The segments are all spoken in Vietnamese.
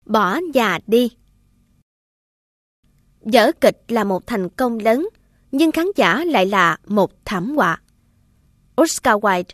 Bỏ nhà đi. Vở kịch là một thành công lớn, nhưng khán giả lại là một thảm họa. Oscar Wilde.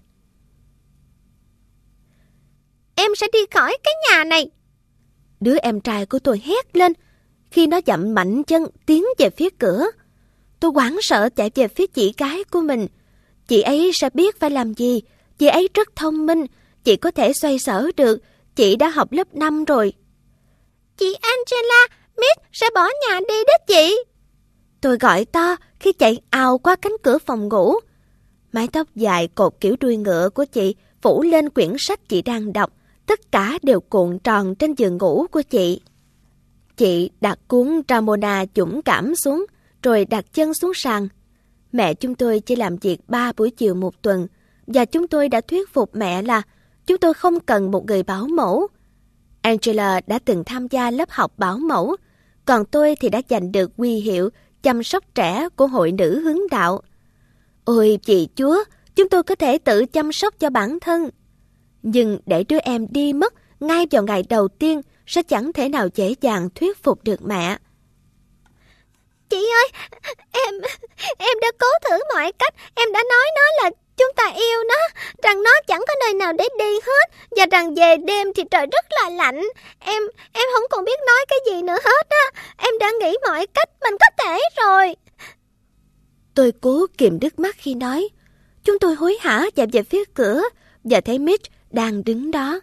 Em sẽ đi khỏi cái nhà này. Đứa em trai của tôi hét lên khi nó dậm mạnh chân tiến về phía cửa. Tôi hoảng sợ chạy về phía chị gái của mình. Chị ấy sẽ biết phải làm gì. Chị ấy rất thông minh. Chị có thể xoay sở được. Chị đã học lớp 5 rồi. Chị Angela, Miss sẽ bỏ nhà đi đó chị. Tôi gọi to khi chạy ào qua cánh cửa phòng ngủ. Mái tóc dài cột kiểu đuôi ngựa của chị phủ lên quyển sách chị đang đọc. Tất cả đều cuộn tròn trên giường ngủ của chị. Chị đặt cuốn Ramona dũng cảm xuống, rồi đặt chân xuống sàn. Mẹ chúng tôi chỉ làm việc 3 buổi chiều một tuần, và chúng tôi đã thuyết phục mẹ là chúng tôi không cần một người bảo mẫu. Angela đã từng tham gia lớp học bảo mẫu, còn tôi thì đã giành được huy hiệu chăm sóc trẻ của hội nữ hướng đạo. Ôi chị Chúa, chúng tôi có thể tự chăm sóc cho bản thân. Nhưng để đứa em đi mất ngay vào ngày đầu tiên sẽ chẳng thể nào dễ dàng thuyết phục được mẹ. Chị ơi, em đã cố thử mọi cách. Em đã nói nó là chúng ta yêu nó, rằng nó chẳng có nơi nào để đi hết, và rằng về đêm thì trời rất là lạnh. Em không còn biết nói cái gì nữa hết á. Em đã nghĩ mọi cách mình có thể rồi. Tôi cố kìm nước mắt khi nói. Chúng tôi hối hả chạy về phía cửa và thấy Mitch đang đứng đó.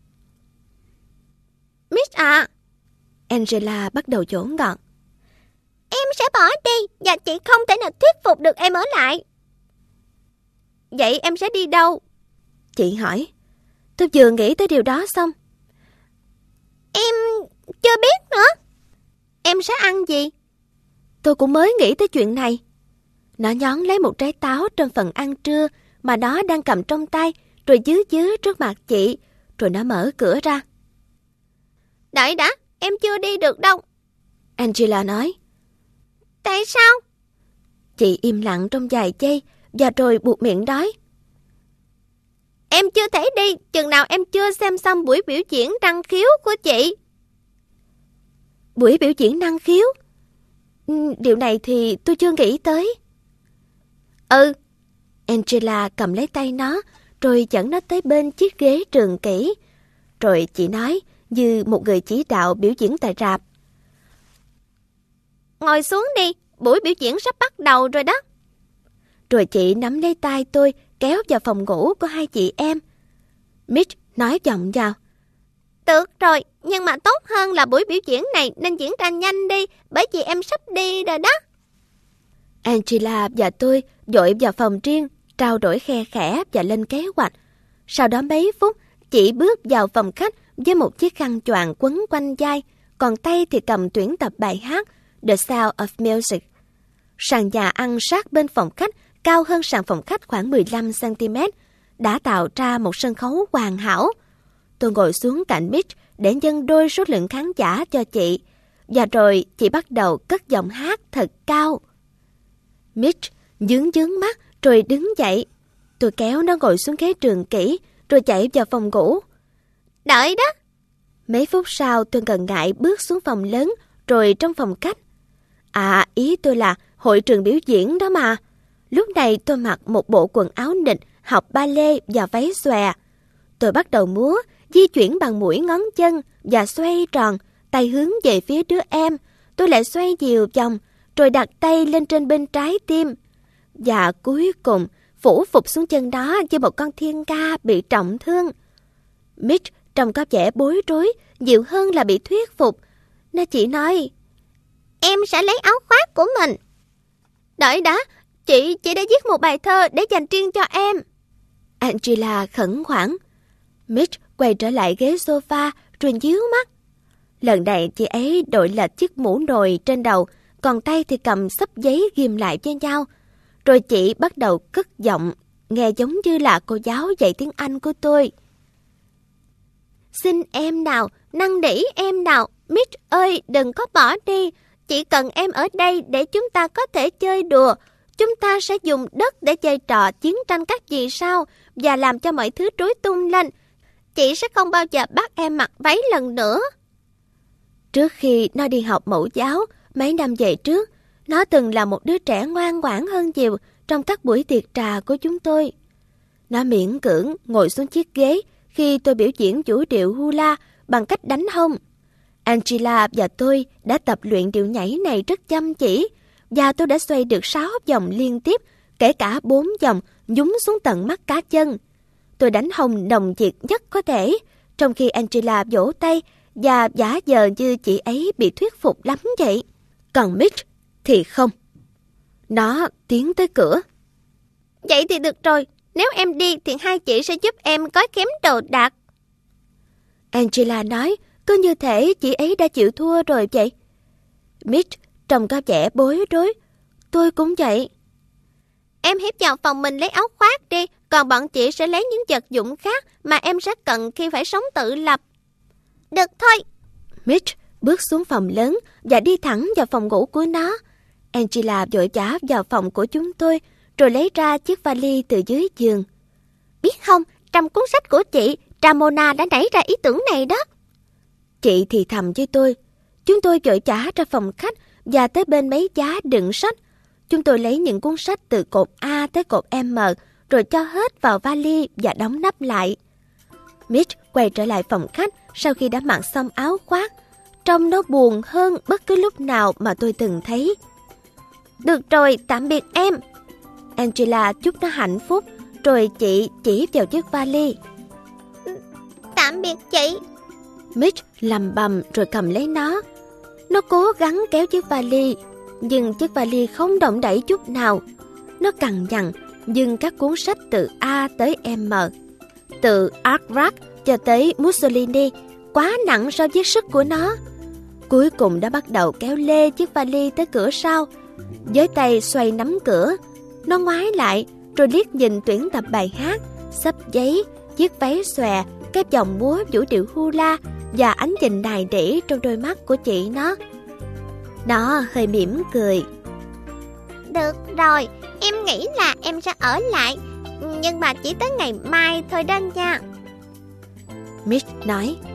Miss ạ. Angela bắt đầu dỗ ngọt. Em sẽ bỏ đi và chị không thể nào thuyết phục được em ở lại. Vậy em sẽ đi đâu? Chị hỏi. Tôi vừa nghĩ tới điều đó xong. Em chưa biết nữa. Em sẽ ăn gì? Tôi cũng mới nghĩ tới chuyện này. Nó nhón lấy một trái táo trong phần ăn trưa mà nó đang cầm trong tay, rồi dứ trước mặt chị, rồi nó mở cửa ra. Đợi đã, em chưa đi được đâu. Angela nói. Tại sao? Chị im lặng trong vài giây và rồi buột miệng nói. Em chưa thể đi chừng nào em chưa xem xong buổi biểu diễn năng khiếu của chị. Buổi biểu diễn năng khiếu? Điều này thì tôi chưa nghĩ tới. Angela cầm lấy tay nó, rồi dẫn nó tới bên chiếc ghế trường kỷ. Rồi chị nói như một người chỉ đạo biểu diễn tại rạp. Ngồi xuống đi, buổi biểu diễn sắp bắt đầu rồi đó. Rồi chị nắm lấy tay tôi kéo vào phòng ngủ của hai chị em. Mitch nói vọng vào. Được rồi, nhưng mà tốt hơn là buổi biểu diễn này nên diễn ra nhanh đi, bởi vì em sắp đi rồi đó. Angela và tôi vội vào phòng riêng, trao đổi khe khẽ và lên kế hoạch. Sau đó mấy phút, chị bước vào phòng khách với một chiếc khăn choàng quấn quanh vai, còn tay thì cầm tuyển tập bài hát The Sound of Music. Sàn nhà ăn sát bên phòng khách, cao hơn sàn phòng khách khoảng 15 cm, đã tạo ra một sân khấu hoàn hảo. Tôi ngồi xuống cạnh Mitch để nhân đôi số lượng khán giả cho chị, và rồi chị bắt đầu cất giọng hát thật cao. Mitch dướng mắt rồi đứng dậy. Tôi kéo nó ngồi xuống ghế trường kỷ, rồi chạy vào phòng ngủ. Đợi đó. Mấy phút sau tôi ngần ngại bước xuống phòng lớn, rồi trong phòng khách. Ý tôi là hội trường biểu diễn đó mà. Lúc này tôi mặc một bộ quần áo nịt, học ba lê và váy xòe. Tôi bắt đầu múa, di chuyển bằng mũi ngón chân và xoay tròn, tay hướng về phía đứa em. Tôi lại xoay nhiều vòng, rồi đặt tay lên trên bên trái tim. Và cuối cùng phủ phục xuống chân đó như một con thiên nga bị trọng thương. Mitch trông có vẻ bối rối, nhiều hơn là bị thuyết phục. Nó chỉ nói, em sẽ lấy áo khoác của mình. Đợi đã, chị đã viết một bài thơ để dành riêng cho em. Angela khẩn khoản. Mitch quay trở lại ghế sofa rồi nhíu mắt. Lần này chị ấy đội lệch chiếc mũ nồi trên đầu, còn tay thì cầm xấp giấy ghim lại với nhau. Rồi chị bắt đầu cất giọng, nghe giống như là cô giáo dạy tiếng Anh của tôi. Xin em nào, năn nỉ em nào, Mitch ơi đừng có bỏ đi. Chị cần em ở đây để chúng ta có thể chơi đùa. Chúng ta sẽ dùng đất để chơi trò chiến tranh các vì sao và làm cho mọi thứ rối tung lên. Chị sẽ không bao giờ bắt em mặc váy lần nữa. Trước khi nó đi học mẫu giáo, mấy năm về trước, nó từng là một đứa trẻ ngoan ngoãn hơn nhiều trong các buổi tiệc trà của chúng tôi. Nó miễn cưỡng ngồi xuống chiếc ghế khi tôi biểu diễn vũ điệu hula bằng cách đánh hông. Angela và tôi đã tập luyện điệu nhảy này rất chăm chỉ, và tôi đã xoay được 6 vòng liên tiếp, kể cả 4 vòng nhúng xuống tận mắt cá chân. Tôi đánh hông đồng nhiệt nhất có thể, trong khi Angela vỗ tay và giả vờ như chị ấy bị thuyết phục lắm vậy. Còn Mitch thì không. Nó tiến tới cửa. Vậy thì được rồi, nếu em đi thì hai chị sẽ giúp em gói ghém đồ đạc. Angela nói, cứ như thể chị ấy đã chịu thua rồi vậy. Mitch trông có vẻ bối rối. Tôi cũng vậy. Em hiếp vào phòng mình lấy áo khoác đi, còn bọn chị sẽ lấy những vật dụng khác mà em sẽ cần khi phải sống tự lập. Được thôi. Mitch bước xuống phòng lớn và đi thẳng vào phòng ngủ của nó. Angela vội vã vào phòng của chúng tôi, rồi lấy ra chiếc vali từ dưới giường. Biết không, trong cuốn sách của chị, Ramona đã nảy ra ý tưởng này đó. Chị thì thầm với tôi. Chúng tôi vội vã ra phòng khách và tới bên mấy giá đựng sách. Chúng tôi lấy những cuốn sách từ cột A tới cột M, rồi cho hết vào vali và đóng nắp lại. Mitch quay trở lại phòng khách sau khi đã mặc xong áo khoác. Trông nó buồn hơn bất cứ lúc nào mà tôi từng thấy. Được rồi, tạm biệt em. Angela chúc nó hạnh phúc, rồi chị chỉ vào chiếc vali. Tạm biệt chị. Mitch lầm bầm rồi cầm lấy nó. Nó cố gắng kéo chiếc vali, nhưng chiếc vali không động đậy chút nào. Nó cằn nhằn dừng các cuốn sách từ A tới M, từ Artrat cho tới Mussolini, quá nặng so với sức của nó. Cuối cùng đã bắt đầu kéo lê chiếc vali tới cửa sau. Với tay xoay nắm cửa, nó ngoái lại rồi liếc nhìn tuyển tập bài hát, xấp giấy, chiếc váy xòe, cái vòng múa vũ điệu hula và ánh nhìn nài nỉ trong đôi mắt của chị nó. Nó hơi mỉm cười. Được rồi, em nghĩ là em sẽ ở lại, nhưng mà chỉ tới ngày mai thôi đó nha. Mitch nói.